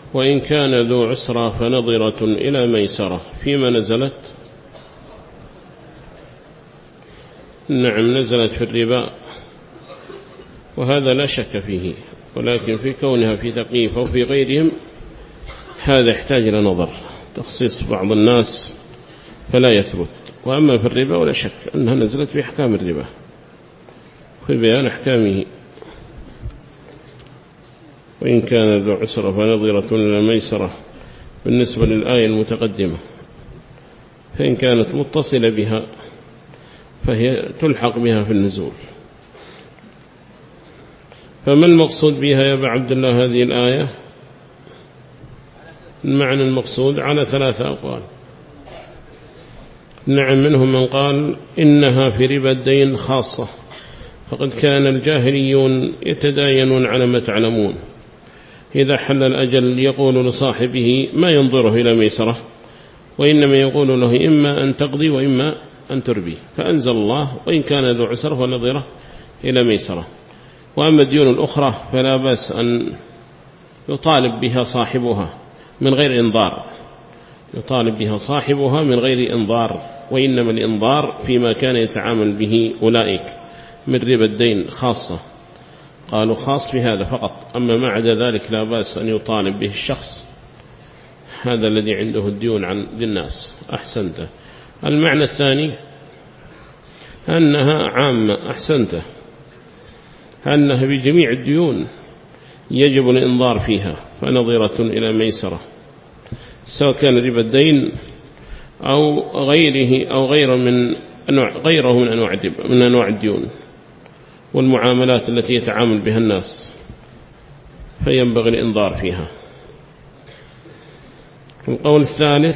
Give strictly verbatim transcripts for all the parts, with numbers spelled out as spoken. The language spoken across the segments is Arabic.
وإن كان ذو عسرة فنظرة إلى ميسرة فيما نزلت. نعم نزلت في الربا، وهذا لا شك فيه، ولكن في كونها في تقييف أو في غيرهم هذا يحتاج إلى نظر، تخصيص بعض الناس فلا يثبت. وأما في الربا ولا شك أنها نزلت في أحكام الربا في بيان أحكامه. وإن كان ذو عسرة فنظرة إلى ميسرة بالنسبة للآية المتقدمة، فإن كانت متصلة بها فهي تلحق بها في النزول. فما المقصود بها يا أبا عبد الله هذه الآية؟ المعنى المقصود على ثلاثة أقوال. نعم منهم من قال إنها في ربا الدين خاصة، فقد كان الجاهليون يتداينون على ما تعلمون، إذا حل الأجل يقول لصاحبه ما ينظره إلى ميسرة، وإنما يقول له إما أن تقضي وإما أن تربي، فأنزل الله وإن كان ذو عسرة فنظرة إلى ميسرة. وأما الديون الأخرى فلا بأس أن يطالب بها صاحبها من غير إنظار، يطالب بها صاحبها من غير إنظار، وإنما الإنظار فيما كان يتعامل به أولئك من ربا الدين خاصة، قالوا خاص في هذا فقط. أما ما عدا ذلك لا بأس أن يطالب به الشخص هذا الذي عنده الديون عن الناس. أحسنت. المعنى الثاني أنها عامة. أحسنت، أنها بجميع الديون يجب الإنظار فيها، فنظرة إلى ميسرة، سواء كان ربا الدين أو غيره أو غيره من أنواع غيره من أنواع من أنواع الديون والمعاملات التي يتعامل بها الناس، فينبغي الإنظار فيها. القول الثالث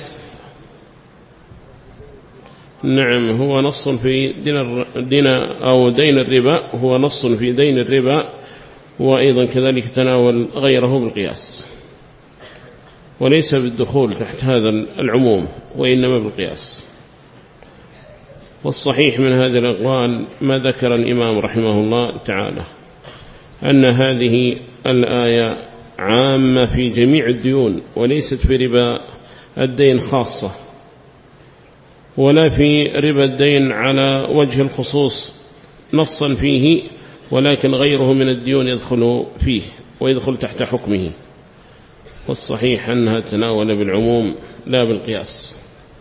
نعم هو نص في دين, دين أو دين الربا، هو نص في دين الربا، وأيضا كذلك تناول غيره بالقياس، وليس بالدخول تحت هذا العموم وإنما بالقياس. والصحيح من هذه الأقوال ما ذكر الإمام رحمه الله تعالى أن هذه الآية عامة في جميع الديون، وليست في ربا الدين خاصة، ولا في ربا الدين على وجه الخصوص نصا فيه، ولكن غيره من الديون يدخل فيه ويدخل تحت حكمه. والصحيح أنها تناول بالعموم لا بالقياس.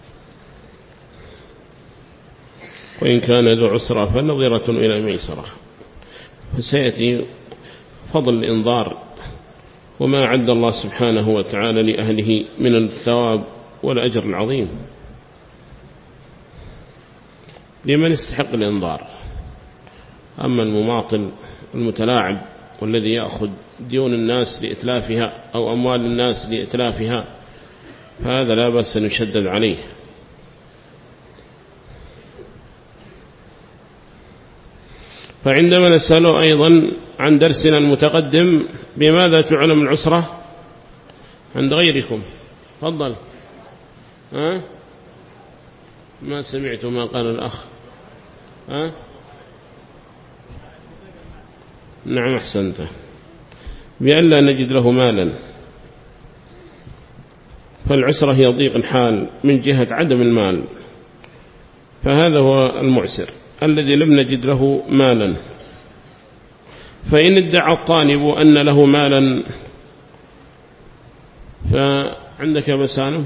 وإن كان ذو عسرة فنظرة إلى ميسرة، فسيأتي فضل الإنظار وما عد الله سبحانه وتعالى لأهله من الثواب والأجر العظيم لمن يستحق الإنظار. أما المماطل المتلاعب والذي يأخذ ديون الناس لإتلافها أو أموال الناس لإتلافها، فهذا لا بأس أن يشدد عليه. فعندما نسأله أيضا عن درسنا المتقدم بماذا تعلم العسرة عند غيركم، تفضل. ها؟ ما سمعت ما قال الأخ. ها؟ نعم أحسنت، بأن لا نجد له مالا، فالعسرة هي ضيق الحال من جهة عدم المال، فهذا هو المعسر الذي لم نجد له مالا. فإن ادعى الطالب أن له مالا، فعندك بسانه.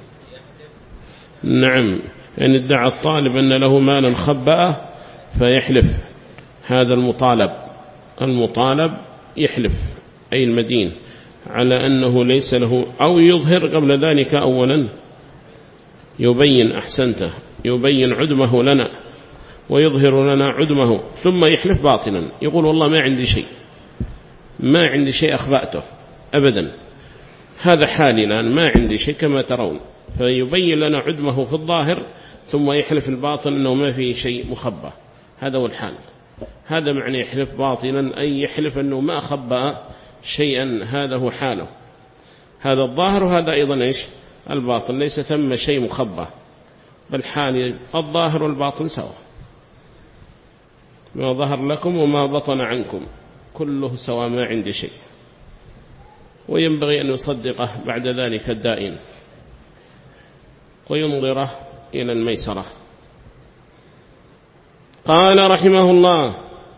نعم، إن ادعى الطالب أن له مالا خبأه فيحلف هذا المطالب، المطالب يحلف أي المدين على أنه ليس له، أو يظهر قبل ذلك أولا يبين. أحسنته، يبين عدمه لنا ويظهر لنا عدمه، ثم يحلف باطلا يقول والله ما عندي شيء، ما عندي شيء أخبأته أبدا، هذا حالي الآن ما عندي شيء كما ترون، فيبين لنا عدمه في الظاهر ثم يحلف الباطل أنه ما فيه شيء مخبأ. هذا هو الحال، هذا معنى يحلف باطلا، أي يحلف أنه ما أخبأ شيئا، هذا هو حاله، هذا الظاهر وهذا أيضا إيش الباطل، ليس ثم شيء مخبأ، بل حال الظاهر والباطن سوا، ما ظهر لكم وما بطن عنكم كله سوا، ما عندي شيء. وينبغي أن يصدقه بعد ذلك الدائن وينظره إلى الميسرة. قال رحمه الله: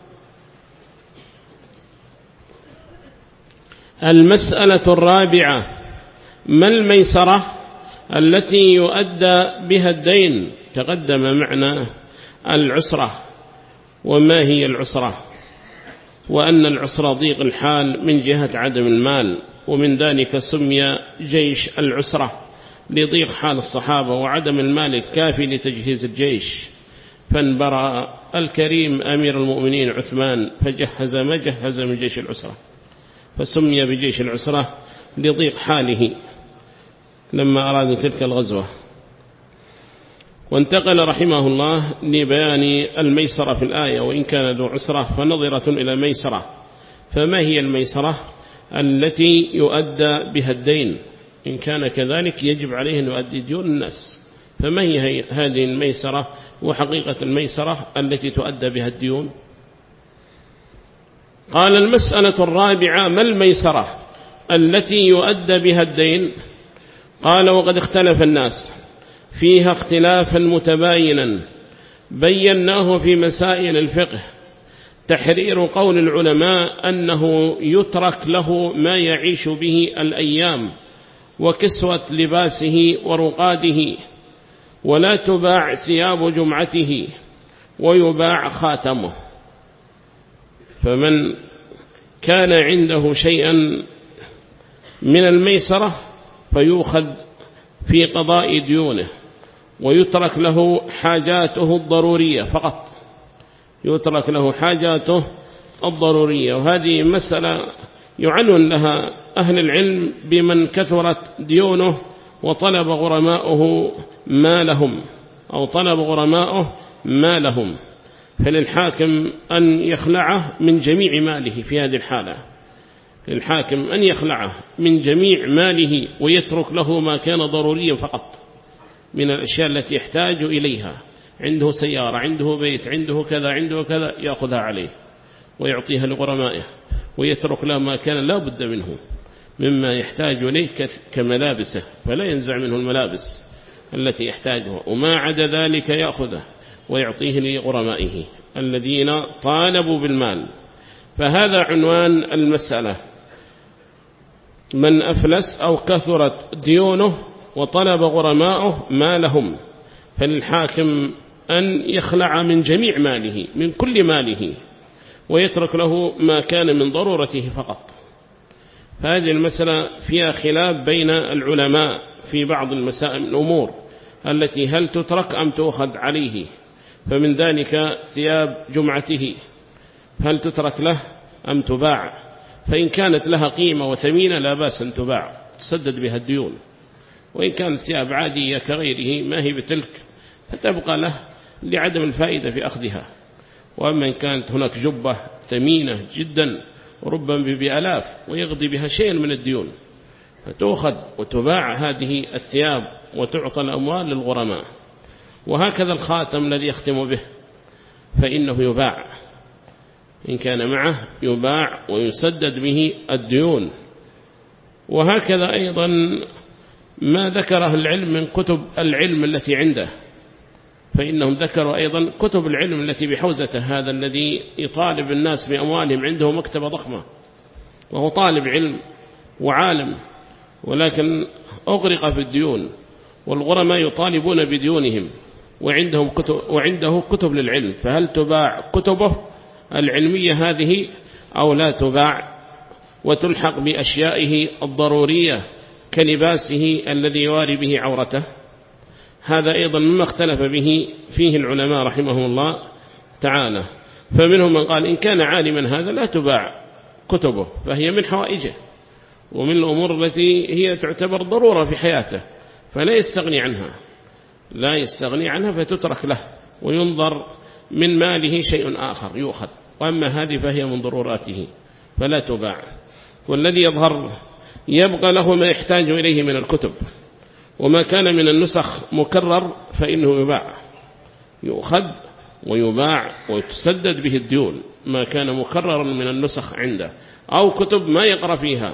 المسألة الرابعة: ما الميسرة التي يؤدى بها الدين؟ تقدم معنا العسرة، وما هي العسرة، وأن العسرة ضيق الحال من جهة عدم المال، ومن ذلك سمي جيش العسرة لضيق حال الصحابة وعدم المال الكافي لتجهيز الجيش، فانبرأ الكريم أمير المؤمنين عثمان فجهز ما جهز من جيش العسرة، فسمي بجيش العسرة لضيق حاله لما أراد تلك الغزوة. وانتقل رحمه الله لبيان الميسرة في الآية: وإن كان ذو عسرة فنظرة إلى ميسرة. فما هي الميسرة التي يؤدى بها الدين؟ إن كان كذلك يجب عليه أن يؤدي ديون الناس، فما هي هذه الميسرة وحقيقة الميسرة التي تؤدى بها الديون؟ قال: المسألة الرابعة: ما الميسرة التي يؤدى بها الدين؟ قال: وقد اختلف الناس فيها اختلافا متباينا بيناه في مسائل الفقه. تحرير قول العلماء أنه يترك له ما يعيش به الأيام وكسوة لباسه ورقاده، ولا تباع ثياب جمعته ويباع خاتمه. فمن كان عنده شيئا من الميسرة فيؤخذ في قضاء ديونه، ويترك له حاجاته الضرورية فقط، يترك له حاجاته الضرورية. وهذه مسألة يعنون لها أهل العلم بمن كثرت ديونه وطلب غرماؤه ما لهم، أو طلب غرماؤه ما لهم، فللحاكم أن يخلعه من جميع ماله في هذه الحالة، للحاكم أن يخلعه من جميع ماله ويترك له ما كان ضروريا فقط من الأشياء التي يحتاج إليها. عنده سيارة، عنده بيت، عنده كذا، عنده كذا، يأخذها عليه ويعطيها لغرمائه، ويترك له ما كان لا بد منه مما يحتاج إليه كملابسه، فلا ينزع منه الملابس التي يحتاجها، وما عدا ذلك يأخذه ويعطيه لغرمائه الذين طالبوا بالمال. فهذا عنوان المسألة: من أفلس أو كثرت ديونه وطلب غرماؤه ما لهم، فللحاكم أن يخلع من جميع ماله، من كل ماله، ويترك له ما كان من ضرورته فقط. فهذه المسألة فيها خلاف بين العلماء في بعض المسائل الأمور التي هل تترك أم تأخذ عليه. فمن ذلك ثياب جمعته هل تترك له أم تباع؟ فإن كانت لها قيمة وثمينة لا بأس أن تباع تسدد بها الديون، وإن كانت ثياب عادية كغيره ما هي بتلك فتبقى له لعدم الفائدة في أخذها. وأما إن كانت هناك جبة ثمينة جدا وربما بآلاف ويغضي بها شيء من الديون فتأخذ وتباع هذه الثياب وتعطى الأموال للغرماء. وهكذا الخاتم الذي يختم به فإنه يباع، إن كان معه يباع ويسدد به الديون. وهكذا أيضا ما ذكره العلم من كتب العلم التي عنده، فإنهم ذكروا أيضا كتب العلم التي بحوزته، هذا الذي يطالب الناس بأموالهم عنده مكتبة ضخمة وهو طالب علم وعالم، ولكن أغرق في الديون، والغرماء يطالبون بديونهم وعندهم كتب وعنده كتب للعلم، فهل تباع كتبه العلمية هذه أو لا تباع وتلحق بأشيائه الضرورية كلباسه الذي يواري به عورته؟ هذا أيضا مما اختلف به فيه العلماء رحمه الله تعالى. فمنهم من قال إن كان عالما هذا لا تباع كتبه، فهي من حوائجه ومن الأمور التي هي تعتبر ضرورة في حياته، فلا يستغني عنها، لا يستغني عنها فتترك له وينظر من ماله شيء آخر يؤخذ. وأما هذه فهي من ضروراته فلا تباع. والذي يظهر يبقى له ما يحتاج إليه من الكتب، وما كان من النسخ مكرر فإنه يباع، يؤخذ ويباع وتسدد به الديون ما كان مكررا من النسخ عنده، أو كتب ما يقرأ فيها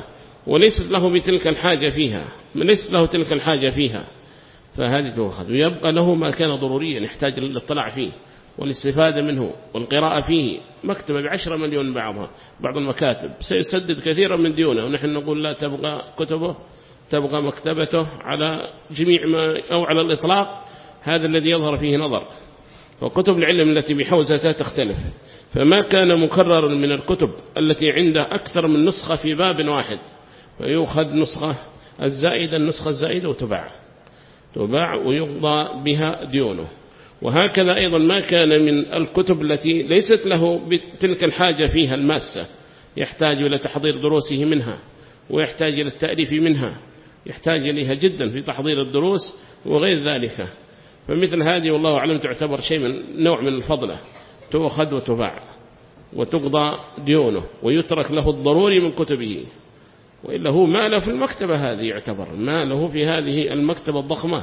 وليست له بتلك الحاجة فيها، ليست له تلك الحاجة فيها، فهذه تؤخذ. ويبقى له ما كان ضروريا يحتاج للاطلاع فيه والاستفادة منه والقراءة فيه. مكتبة بعشرة مليون بعضها، بعض المكاتب سيسدد كثيرا من ديونه، ونحن نقول لا تبقى كتبه، تبقى مكتبته على جميع ما أو على الإطلاق. هذا الذي يظهر فيه نظر. وكتب العلم التي بحوزتها تختلف، فما كان مكررا من الكتب التي عنده أكثر من نسخة في باب واحد، فيؤخذ نسخة الزائدة النسخة الزائدة وتباع تباع ويقضى بها ديونه. وهكذا أيضا ما كان من الكتب التي ليست له بتلك الحاجة فيها الماسة، يحتاج إلى تحضير دروسه منها، ويحتاج إلى التأليف منها، يحتاج إليها جدا في تحضير الدروس وغير ذلك. فمثل هذه والله أعلم تعتبر شيء من نوع من الفضلة، تؤخذ وتباع وتقضى ديونه، ويترك له الضروري من كتبه. وإلا هو ما له في المكتبة، هذه يعتبر ما له في هذه المكتبة الضخمة.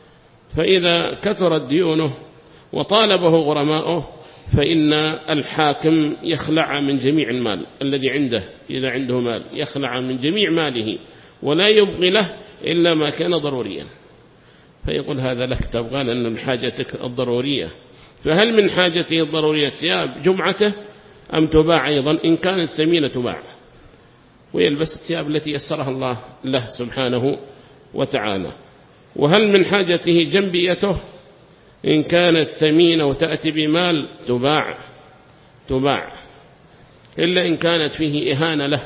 فإذا كثرت ديونه وطالبه غرماؤه فإن الحاكم يخلع من جميع المال الذي عنده، إذا عنده مال يخلع من جميع ماله ولا يبغي له إلا ما كان ضروريا. فيقول هذا لك تبغى لأن الحاجة الضرورية. فهل من حاجته الضرورية ثياب جمعته أم تباع أيضا؟ إن كانت ثمينة تباع ويلبس الثياب التي يسرها الله له سبحانه وتعالى. وهل من حاجته جنبيته؟ إن كانت ثمينة وتأتي بمال تباع تباع إلا إن كانت فيه إهانة له،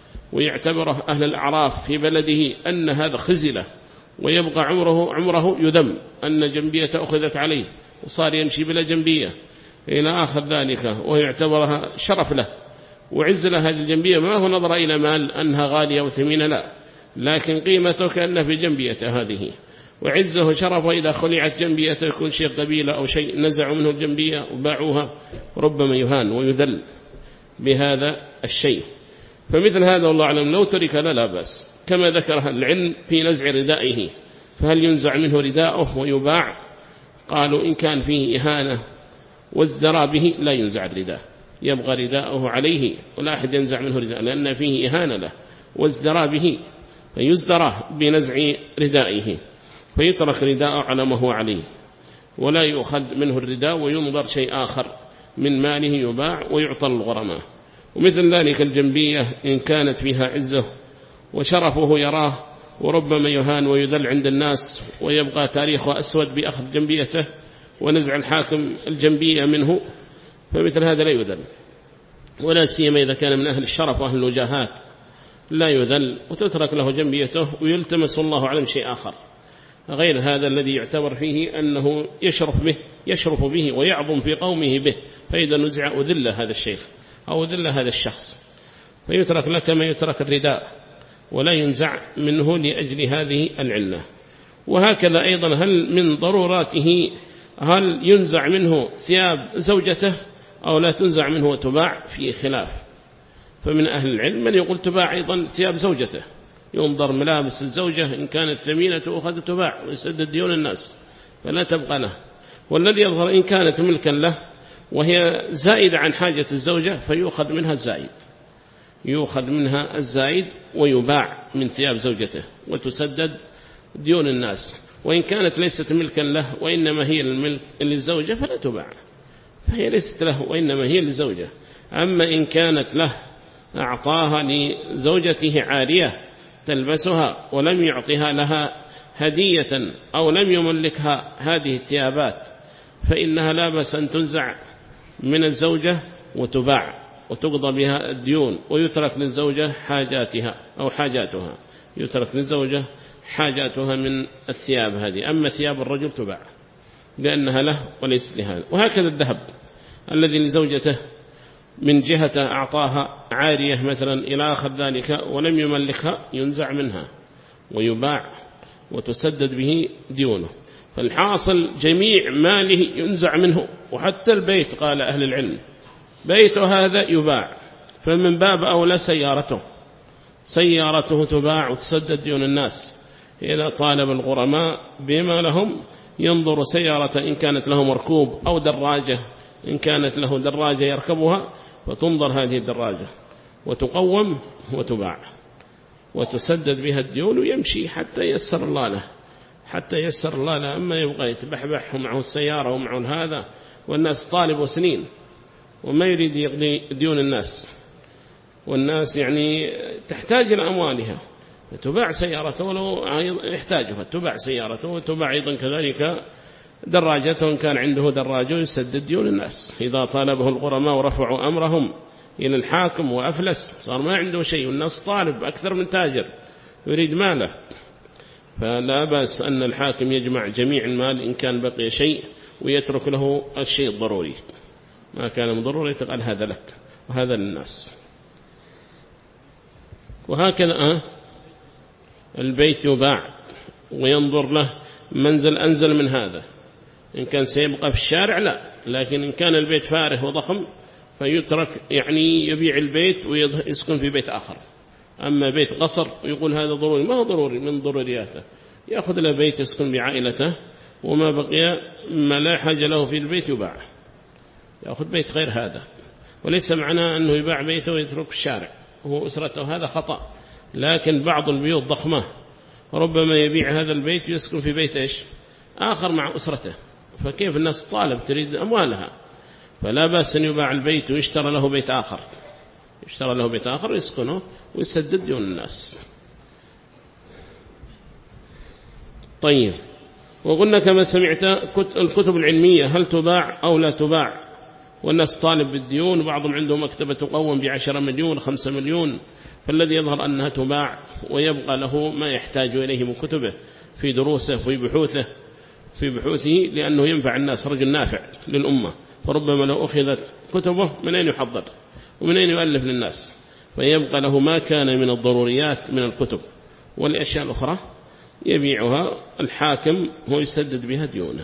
ويعتبره أهل الأعراف في بلده أن هذا خزلة، ويبقى عمره عمره يذم أن جنبية أخذت عليه وصار يمشي بلا جنبية إلى آخر ذلك، ويعتبرها شرف له وعز له. هذه الجنبية ما هو نظر إلى مال أنها غالية وثمينة، لا، لكن قيمته كأنه في جنبيته هذه، وعزه شرفه. إذا خلعت جنبيته يكون شيء قبيلة أو شيء نزعوا منه الجنبية وباعوها، ربما يهان ويذل بهذا الشيء. فمثل هذا والله أعلم لو ترك لا لا بأس، كما ذكر العلم في نزع ردائه. فهل ينزع منه رداؤه ويباع؟ قالوا إن كان فيه إهانة وازدرى به لا ينزع الرداء، يبغى رداؤه عليه ولا أحد ينزع منه رداء، لأن فيه إهانة له وازدرى به، فيزدرى بنزع ردائه، فيترك رداءه على ما هو عليه، ولا يؤخذ منه الرداء وينظر شيء آخر من ماله يباع ويعطى الغرماء. ومثل ذلك الجنبية إن كانت فيها عزه وشرفه يراه، وربما يهان ويذل عند الناس، ويبقى تاريخه أسود بأخذ جنبيته ونزع الحاكم الجنبية منه، فمثل هذا لا يذل، ولا سيما إذا كان من أهل الشرف وأهل الوجاهات لا يذل، وتترك له جنبيته ويلتمس الله علم شيء آخر غير هذا الذي يعتبر فيه أنه يشرف به يشرف به ويعظم في قومه به. فإذا نزع أذل هذا الشيخ أو أذل هذا الشخص، فيترك لك كما يترك الرداء ولا ينزع منه لأجل هذه العلة. وهكذا أيضا هل من ضروراته هل ينزع منه ثياب زوجته أو لا تنزع منه وتباع؟ في خلاف. فمن أهل العلم من يقول تباع أيضا ثياب زوجته، ينظر ملابس الزوجة إن كانت ثمينة تأخذ تباع ويسدد ديون الناس فلا تبقى له. والذي يظهر إن كانت ملكا له وهي زائدة عن حاجة الزوجة فيؤخذ منها الزائد، يؤخذ منها الزائد ويباع من ثياب زوجته وتسدد ديون الناس. وإن كانت ليست ملكا له وإنما هي الملك للزوجة فلا تباع، فهي ليست له وإنما هي للزوجة. أما إن كانت له أعطاها لزوجته عارية تلبسها ولم يعطها لها هدية أو لم يملكها هذه الثيابات فإنها لا بأس أن تنزع من الزوجة وتباع وتقضى بها الديون، ويترك للزوجة حاجاتها أو حاجاتها، يترك للزوجة حاجاتها من الثياب هذه. أما ثياب الرجل تباع لأنها له وليس لها. وهكذا الذهب الذي لزوجته من جهة أعطاها عارية مثلا إلى آخر ذلك ولم يملكها ينزع منها ويباع وتسدد به ديونه. فالحاصل جميع ماله ينزع منه، وحتى البيت قال أهل العلم بيته هذا يباع، فمن باب أولى سيارته سيارته تباع وتسدد ديون الناس. إذا طالب الغرماء بما لهم ينظر سيارة إن كانت له مركوب أو دراجة، إن كانت له دراجة يركبها فتنظر هذه الدراجة وتقوم وتباع. وتسدد بها الديون ويمشي حتى يسر الله له، حتى يسر الله له. أما يبغى يتبحبح ومعه السيارة ومعه هذا والناس طالب سنين وما يريد يقضي ديون الناس، والناس يعني تحتاج إلى أموالها، فتباع سيارته ولو يحتاجها، تباع سيارته وتباع أيضا كذلك دراجته، كان عنده دراجه يسدد ديون الناس. إذا طالبه الغرماء ورفعوا أمرهم إلى الحاكم وأفلس صار ما عنده شيء، والناس طالب أكثر من تاجر يريد ماله، فلا بأس أن الحاكم يجمع جميع المال إن كان بقي شيء ويترك له الشيء الضروري، ما كان من ضروري تقال هذا لك وهذا للناس. وهكذا البيت يباع وينظر له منزل أنزل من هذا، إن كان سيبقى في الشارع لا، لكن إن كان البيت فارغ وضخم فيترك، يعني يبيع البيت ويسكن في بيت آخر. أما بيت قصر ويقول هذا ضروري، ما هو ضروري من ضرورياته، يأخذ له بيت يسكن بعائلته، وما بقي ما لا حاجة له في البيت يباع، يأخذ بيت غير هذا. وليس معناه أنه يباع بيته ويترك الشارع هو أسرته، هذا خطأ. لكن بعض البيوت ضخمة ربما يبيع هذا البيت ويسكن في بيت إيش آخر مع أسرته، فكيف الناس طالب تريد أموالها، فلا بأس أن يباع البيت ويشترى له بيت آخر، يشترى له بيت آخر ويسكنه ويسدد ديون الناس. طيب، وقلنا كما سمعت الكتب العلمية هل تباع أو لا تباع، والناس طالب بالديون، وبعضهم عنده مكتبة تقوم بعشرة مليون خمسة مليون، فالذي يظهر أنها تباع ويبقى له ما يحتاج إليه من كتبه في دروسه في بحوثه في بحوثه لأنه ينفع الناس، رجل نافع للأمة، فربما لو أخذت كتبه من أين يحضر ومن أين يؤلف للناس، فيبقى له ما كان من الضروريات من الكتب، والأشياء الأخرى يبيعها الحاكم هو يسدد بها ديونه.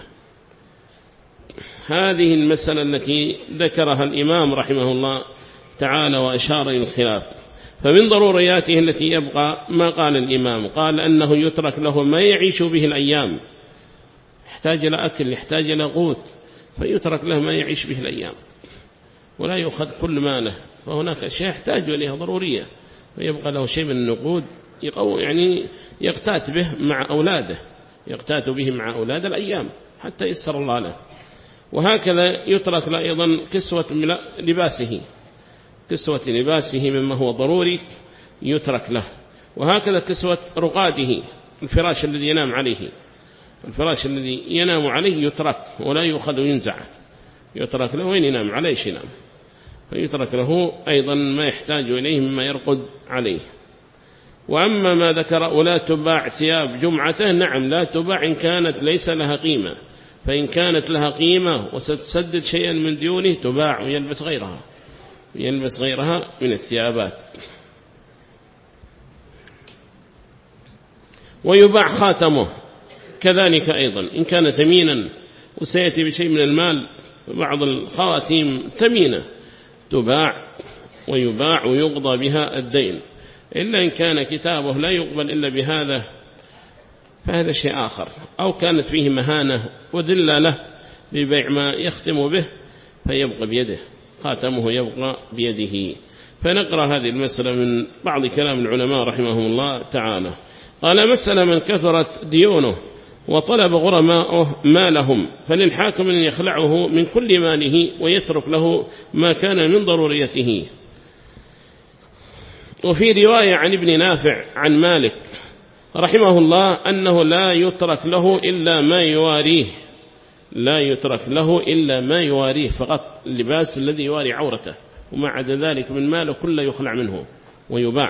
هذه المسألة التي ذكرها الإمام رحمه الله تعالى وأشار إلى الخلاف. فمن ضرورياته التي يبقى ما قال الإمام، قال أنه يترك له ما يعيش به الأيام، يحتاج إلى أكل يحتاج إلى قوت، فيترك له ما يعيش به الأيام ولا يؤخذ كل ماله، فهناك أشياء يحتاج إليها ضرورية، فيبقى له شيء من النقود يقو يعني يقتات به مع أولاده، يقتات به مع أولاد الأيام حتى يسر الله له. وهكذا يترك له أيضا كسوة لباسه، كسوة لباسه مما هو ضروري يترك له، وهكذا كسوة رقاده، الفراش الذي ينام عليه، الفراش الذي ينام عليه يترك ولا يؤخذ وينزع، يترك له وين ينام عليه ينام، فيترك له أيضا ما يحتاج إليه مما يرقد عليه. وأما ما ذكر ولا تباع ثياب جمعته، نعم لا تباع إن كانت ليس لها قيمة، فإن كانت لها قيمة وستسدد شيئا من ديونه تباع ويلبس غيرها، يلبس غيرها من الثيابات. ويباع خاتمه كذلك أيضا إن كان ثمينا وسيأتي بشيء من المال، بعض الخواتيم ثمينة تباع ويباع ويقضى بها الدين، إلا إن كان كتابه لا يقبل إلا بهذا فهذا شيء آخر، أو كانت فيه مهانة وذل له ببيع ما يختم به فيبقى بيده، خاتمه يبقى بيده. فنقرأ هذه المسألة من بعض كلام العلماء رحمهم الله تعالى. قال: مسألة من كثرت ديونه وطلب غرماؤه مالهم، فللحاكم أن يخلعه من كل ماله ويترك له ما كان من ضروريته. وفي رواية عن ابن نافع عن مالك رحمه الله أنه لا يترك له إلا ما يواريه، لا يترك له إلا ما يواريه فقط، اللباس الذي يواري عورته، وما عدا ذلك من ماله كله يخلع منه ويباع.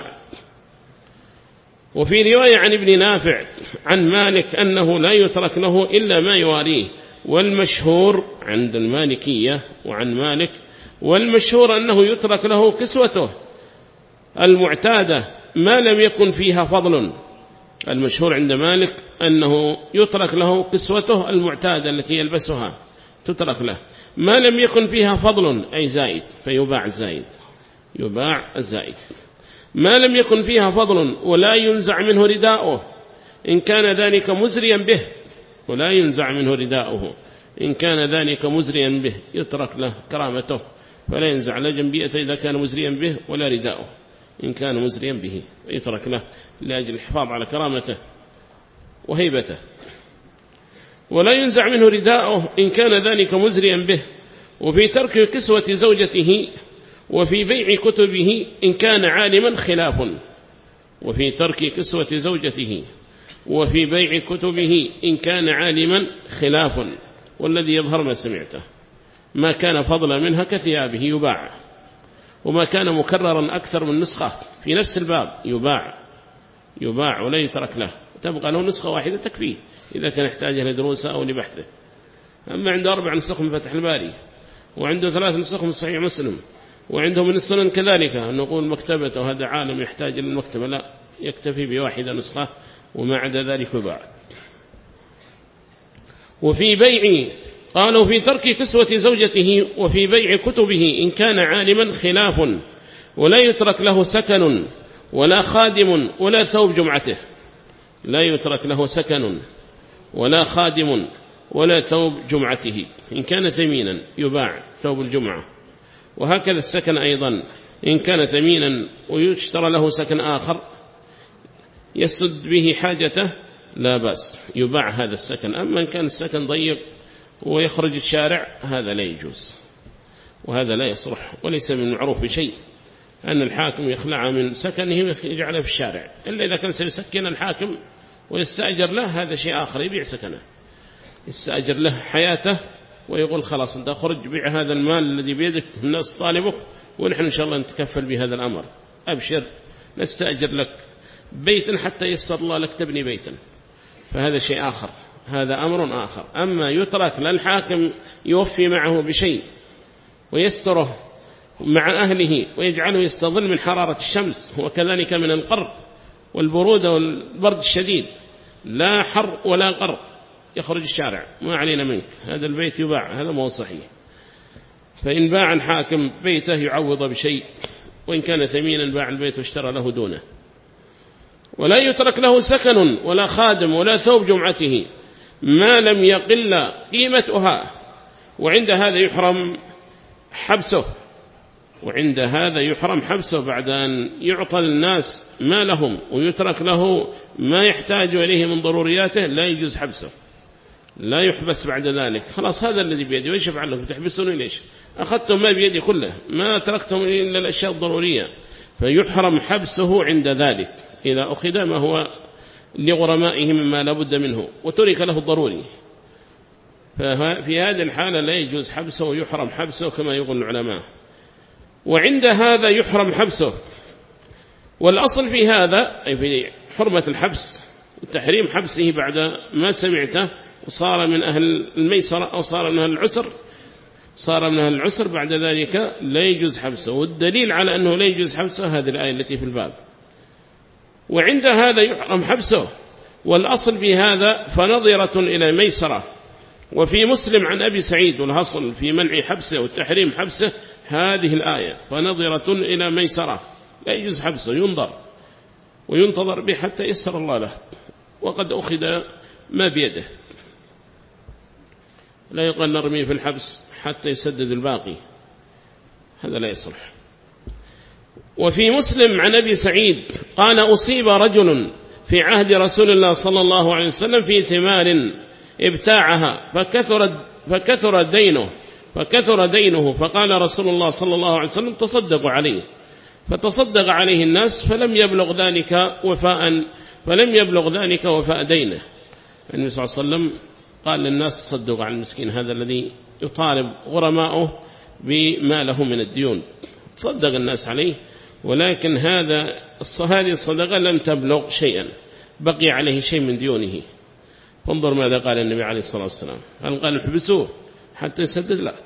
وفي رواية عن ابن نافع عن مالك أنه لا يترك له إلا ما يواريه. والمشهور عند المالكية وعن مالك، والمشهور أنه يترك له كسوته المعتادة ما لم يكن فيها فضل. المشهور عند مالك أنه يترك له كسوته المعتادة التي يلبسها تترك له ما لم يكن فيها فضل أي زائد، فيباع الزائد، يباع الزائد ما لم يكن فيها فضل، ولا ينزع منه رداؤه إن كان ذلك مزريا به، ولا ينزع منه رداؤه إن كان ذلك مزريا به، يترك له كرامته فلا ينزع لا جنبيته إذا كان مزريا به ولا رداؤه، إن كان مزريا به، يترك له لأجل الحفاظ على كرامته وهيبته. ولا ينزع منه رداءه إن كان ذلك مزريا به. وفي ترك كسوة زوجته وفي بيع كتبه إن كان عالما خلاف. وفي ترك كسوة زوجته وفي بيع كتبه إن كان عالما خلاف. والذي يظهر ما سمعته، ما كان فضلا منها كثيابه يباع، وما كان مكررا أكثر من نسخة في نفس الباب يباع يباع ولا يترك له، تبقى له نسخة واحدة تكفيه إذا كان يحتاجها لدروسه أو لبحثه. أما عنده أربع نسخ من فتح الباري، وعنده ثلاث نسخ من صحيح مسلم، وعنده من السنن كذلك، نقول مكتبته وهذا عالم يحتاج إلى المكتبة، لا، يكتفي بواحدة نسخة وما عدا ذلك يباع. وفي بيع، قالوا في ترك كسوة زوجته وفي بيع كتبه إن كان عالما خلاف. ولا يترك له سكن ولا خادم ولا ثوب جمعته. لا يترك له سكن ولا خادم ولا ثوب جمعته. إن كان ثمينا يباع ثوب الجمعة، وهكذا السكن أيضا إن كان ثمينا ويشترى له سكن آخر يسد به حاجته لا بأس، يباع هذا السكن. أما إن كان السكن ضيق ويخرج الشارع هذا لا يجوز، وهذا لا يصلح، وليس من معروف بشيء أن الحاكم يخلع من سكنه ويجعله في الشارع، إلا إذا كان سيسكن الحاكم ويستأجر له، هذا شيء آخر، يبيع سكنه، يستأجر له حياته ويقول خلاص أنت أخرج بيع هذا المال الذي بيدك، الناس طالبك ونحن إن شاء الله نتكفل بهذا الأمر، أبشر نستأجر لك بيتا حتى يسر الله لك تبني بيتا، فهذا شيء آخر، هذا أمر آخر. أما يترك للحاكم يوفي معه بشيء ويستره مع أهله ويجعله يستظل من حرارة الشمس، وكذلك من القر والبرودة والبرد الشديد، لا حر ولا قر، يخرج الشارع ما علينا منك، هذا البيت يباع، هذا ما هو صحيح. فإن باع الحاكم بيته يعوض بشيء، وإن كان ثمينا باع البيت واشترى له دونه. ولا يترك له سكن ولا خادم ولا ثوب جمعته ما لم يقل قيمتها، وعند هذا يحرم حبسه، وعند هذا يحرم حبسه بعد أن يعطى الناس ما لهم ويترك له ما يحتاج إليه من ضرورياته، لا يجوز حبسه، لا يحبس بعد ذلك. خلاص هذا الذي بيدي وإيش أفعل لكم تحبسوني ليش؟ أخذتم ما بيدي كله، ما تركتم إلا الأشياء الضرورية، فيحرم حبسه عند ذلك إذا أخذ ما هو لغرمائه مما لابد منه وترك له الضروري. ففي هذه الحالة لا يجوز حبسه ويحرم حبسه كما يقول العلماء. وعند هذا يحرم حبسه. والأصل في هذا أي في حرمة الحبس وتحريم حبسه بعد ما سمعته وصار من أهل الميسرة أو صار من أهل العسر، صار من أهل العسر بعد ذلك لا يجوز حبسه. والدليل على أنه لا يجوز حبسه هذه الآية التي في الباب. وعند هذا يحرم حبسه. والأصل في هذا فنظرة إلى ميسرة. وفي مسلم عن أبي سعيد، والأصل في منع حبسه والتحريم حبسه هذه الآية، فنظرة إلى ميسرة، لا يجوز حبسه، ينظر وينتظر به حتى يسر الله له، وقد أخذ ما بيده، لا يقال نرميه في الحبس حتى يسدد الباقي، هذا لا يصلح. وفي مسلم عن أبي سعيد قال أصيب رجل في عهد رسول الله صلى الله عليه وسلم في ثمار ابتاعها فكثر, فكثر دينه فكثر دينه فقال رسول الله صلى الله عليه وسلم تصدقوا عليه، فتصدق عليه الناس فلم يبلغ ذلك وفاء فلم يبلغ ذلك وفاء دينه. النبي صلى الله عليه وسلم قال للناس تصدقوا على المسكين هذا الذي يطالب غرماؤه بما له من الديون، تصدق الناس عليه، ولكن هذا هذه الصدقة لم تبلغ شيئا، بقي عليه شيء من ديونه. فانظر ماذا قال النبي عليه الصلاة والسلام، هل قال احبسوه حتى يسدد؟ لا،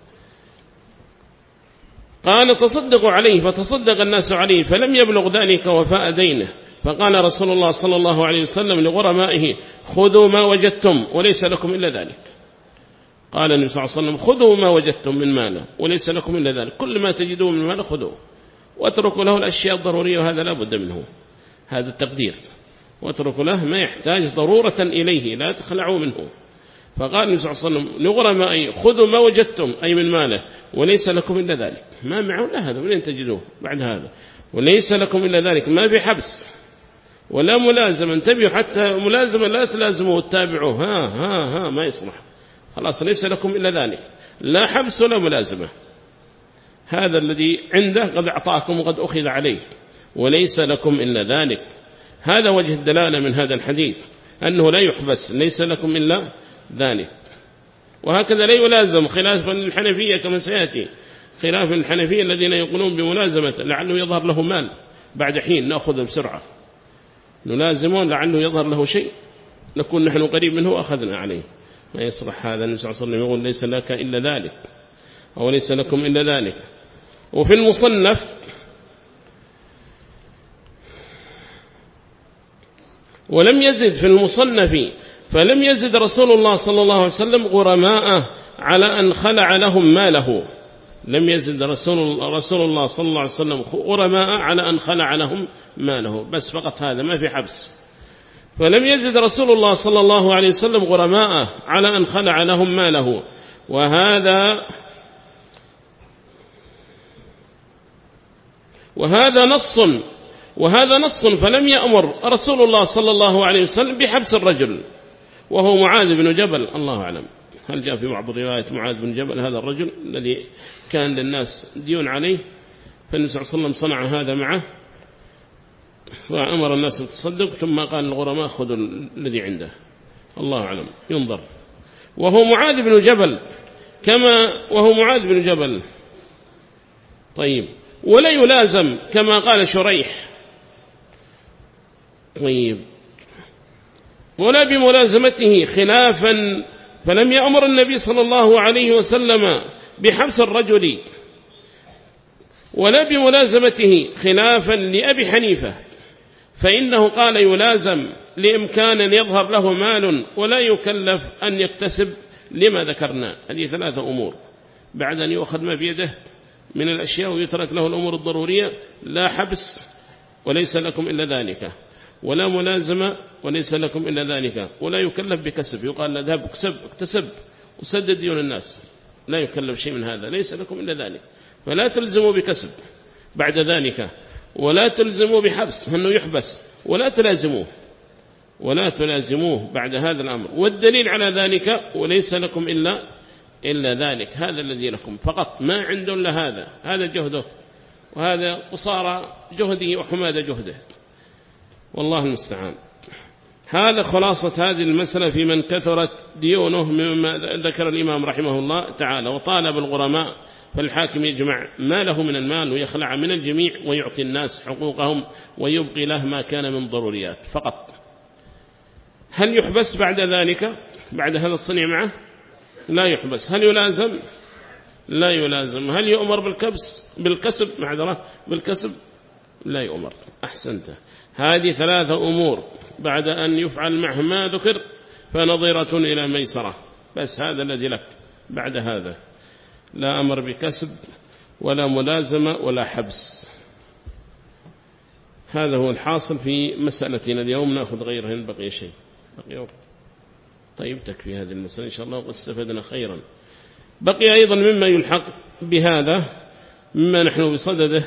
قال تصدقوا عليه، فتصدق الناس عليه فلم يبلغ ذلك وفاء دينه. فقال رسول الله صلى الله عليه وسلم لغرمائه خذوا ما وجدتم وليس لكم إلا ذلك. قال النبي صلى الله عليه وسلم خذوا ما وجدتم من ماله وليس لكم إلا ذلك، كل ما تجدوه من ماله خذوه واتركوا له الأشياء الضرورية، وهذا لا بد منه، هذا التقدير، واتركوا له ما يحتاج ضرورة إليه لا تخلعوا منه. فقال النبي صلى الله عليه وسلم لغرمائه خذوا ما وجدتم أي من ماله وليس لكم إلا ذلك، ما معه لا هذا، منين تجدوه بعد هذا؟ وليس لكم إلا ذلك، ما في حبس ولا ملازمة. انتبهوا، حتى ملازمة لا تلازموا وتتابعوا، ها ها ها ما يصلح، خلاص ليس لكم إلا ذلك، لا حبس ولا ملازمة. هذا الذي عنده قد أعطاكم وقد أخذ عليه، وليس لكم إلا ذلك. هذا وجه الدلالة من هذا الحديث، أنه لا يحبس، ليس لكم إلا ذلك. وهكذا لا يلازم، خلافا للحنفية كما سيأتي، خلاف الحنفية الذين يقولون بملازمة لعله يظهر له مال بعد حين نأخذه بسرعة، نلازمون لعله يظهر له شيء نكون نحن قريب منه وأخذنا عليه. ما يصلح هذا. النبي صلى الله عليه وسلم يقول ليس لك إلا ذلك، أو ليس لكم إلا ذلك. وفي المصنف ولم يزد في المصنف فلم يزد رسول الله صلى الله عليه وسلم غرماءه على أن خلع لهم ماله. لم يزد رسول رسول الله صلى الله عليه وسلم غرماء على أن خلع لهم ماله، بس فقط هذا، ما في حبس. فلم يزد رسول الله صلى الله عليه وسلم غرماء على أن خلع لهم ماله. وهذا وهذا نص وهذا نص فلم يأمر رسول الله صلى الله عليه وسلم بحبس الرجل وهو معاذ بن جبل. الله أعلم، هل جاء في بعض الروايات معاذ بن جبل هذا الرجل الذي كان للناس ديون عليه، فالنبي صلى الله عليه وسلم صنع هذا معه وأمر الناس بالتصدق، ثم قال الغرماء خذوا الذي عنده. الله أعلم، ينظر. وهو معاذ بن جبل كما وهو معاذ بن جبل طيب، ولا يلازم كما قال شريح طيب، ولا بملازمته خلافا، فلم يأمر النبي صلى الله عليه وسلم بحبس الرجل ولا بملازمته خلافا لأبي حنيفة، فإنه قال يلازم لإمكان أن يظهر له مال ولا يكلف أن يكتسب لما ذكرنا. هذه ثلاثة أمور، بعد أن يأخذ ما بيده من الأشياء ويترك له الأمور الضرورية، لا حبس وليس لكم إلا ذلك، ولا ملازمة وليس لكم إلا ذلك، ولا يكلف بكسب، يقال لا ذهب اكسب اكتسب وسدد ديون الناس، لا يكلف شيء من هذا، ليس لكم إلا ذلك. فلا تلزموا بكسب بعد ذلك، ولا تلزموا بحبس أنه يحبس، ولا تلازموه ولا تلازموه بعد هذا الأمر. والدليل على ذلك وليس لكم إلا إلا ذلك، هذا الذي لكم فقط، ما عنده إلا هذا، هذا جهده، وهذا قصارى جهده وحماد جهده، والله المستعان. هذا خلاصة هذه المسألة في من كثرت ديونه مما ذكر الإمام رحمه الله تعالى. وطالب الغرماء فالحاكم يجمع ما له من المال ويخلع من الجميع ويعطي الناس حقوقهم ويبقي له ما كان من ضروريات فقط. هل يحبس بعد ذلك بعد هذا الصنيع معه؟ لا يحبس. هل يلازم؟ لا يلازم. هل يؤمر بالكبس بالكسب معذرة بالكسب؟ لا يؤمر. أحسنت. هذه ثلاثة أمور بعد أن يفعل معه ما ذكر فنظيرة إلى ميسرة، بس هذا الذي لك بعد هذا، لا أمر بكسب ولا ملازمة ولا حبس. هذا هو الحاصل في مسألتنا اليوم. نأخذ غيرها إن بقي شيء. بقي وقت. طيب تكفي هذه المسألة إن شاء الله واستفدنا خيرا. بقي أيضا مما يلحق بهذا مما نحن بصدده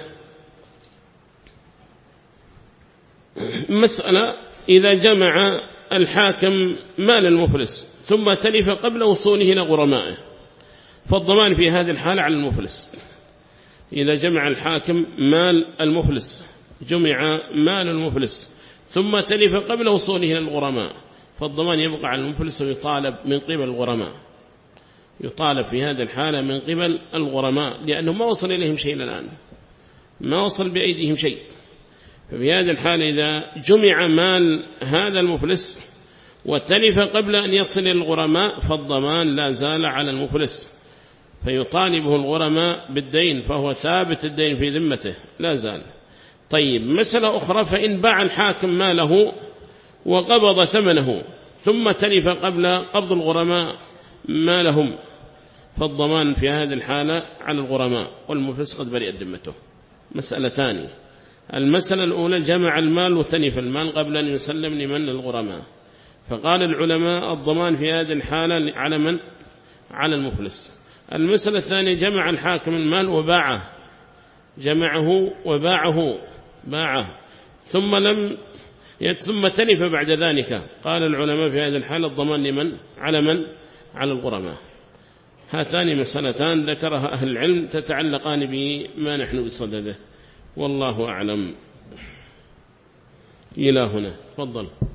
مسألة إذا جمع الحاكم مال المفلس ثم تلف قبل وصوله إلى غرمائه، فالضمان في هذه الحالة على المفلس. إذا جمع الحاكم مال المفلس جمع مال المفلس ثم تلف قبل وصوله إلى الغرماء، فالضمان يبقى على المفلس ويطالب من قبل الغرماء، يطالب في هذه الحالة من قبل الغرماء، لأنه ما وصل إليهم شيء الآن، ما وصل بأيديهم شيء. ففي هذه الحالة إذا جمع مال هذا المفلس وتلف قبل أن يصل إلى الغرماء فالضمان لا زال على المفلس، فيطالبه الغرماء بالدين، فهو ثابت الدين في ذمته لا زال. طيب مسألة أخرى، فإن باع الحاكم ماله وقبض ثمنه ثم تلف قبل قبض الغرماء مالهم، فالضمان في هذه الحالة على الغرماء والمفلس قد برئت ذمته. مسألة ثانية، المسألة الأولى جمع المال وتلف المال قبل أن يسلم لمن الغرماء، فقال العلماء الضمان في هذه الحالة على من؟ على المفلس. المسألة الثانية جمع الحاكم المال وباعه، جمعه وباعه باعه ثم لم ثم تلف بعد ذلك، قال العلماء في هذه الحالة الضمان لمن؟ على من؟ على الغرماء. هاتان مسألتان ذكرها أهل العلم تتعلقان بما نحن بصدده، والله أعلم. إلى هنا تفضل.